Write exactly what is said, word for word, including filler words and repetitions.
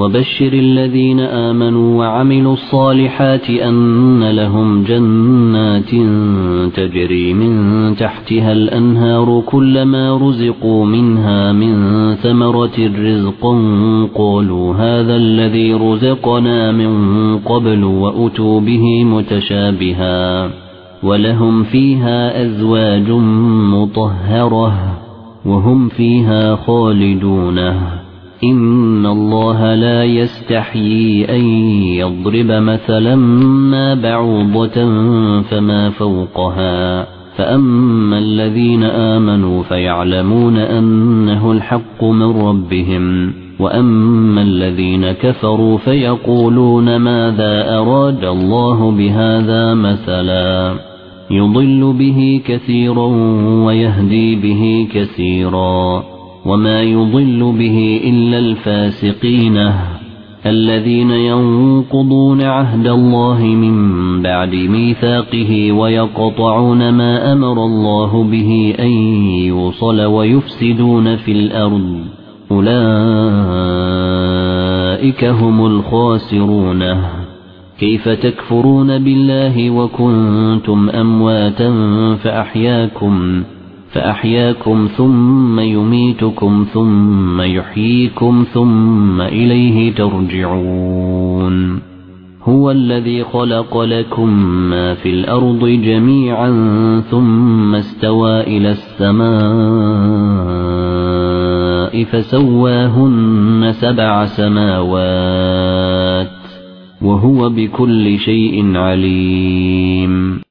وبشر الذين آمنوا وعملوا الصالحات أن لهم جنات تجري من تحتها الأنهار كلما رزقوا منها من ثمرة رزقا قالوا هذا الذي رزقنا من قبل وأتوا به متشابها ولهم فيها أزواج مطهرة وهم فيها خالدون إن الله لا يستحيي أن يضرب مثلا ما بعوضة فما فوقها فأما الذين آمنوا فيعلمون أنه الحق من ربهم وأما الذين كفروا فيقولون ماذا أراد الله بهذا مثلا يضل به كثيرا ويهدي به كثيرا وما يضل به إلا الفاسقين الذين ينقضون عهد الله من بعد ميثاقه ويقطعون ما أمر الله به أن يوصل ويفسدون في الأرض أولئك هم الخاسرون كيف تكفرون بالله وكنتم أمواتا فأحياكم فأحياكم ثم يميتكم ثم يحييكم ثم إليه ترجعون هو الذي خلق لكم ما في الأرض جميعا ثم استوى إلى السماء فسواهن سبع سماوات وهو بكل شيء عليم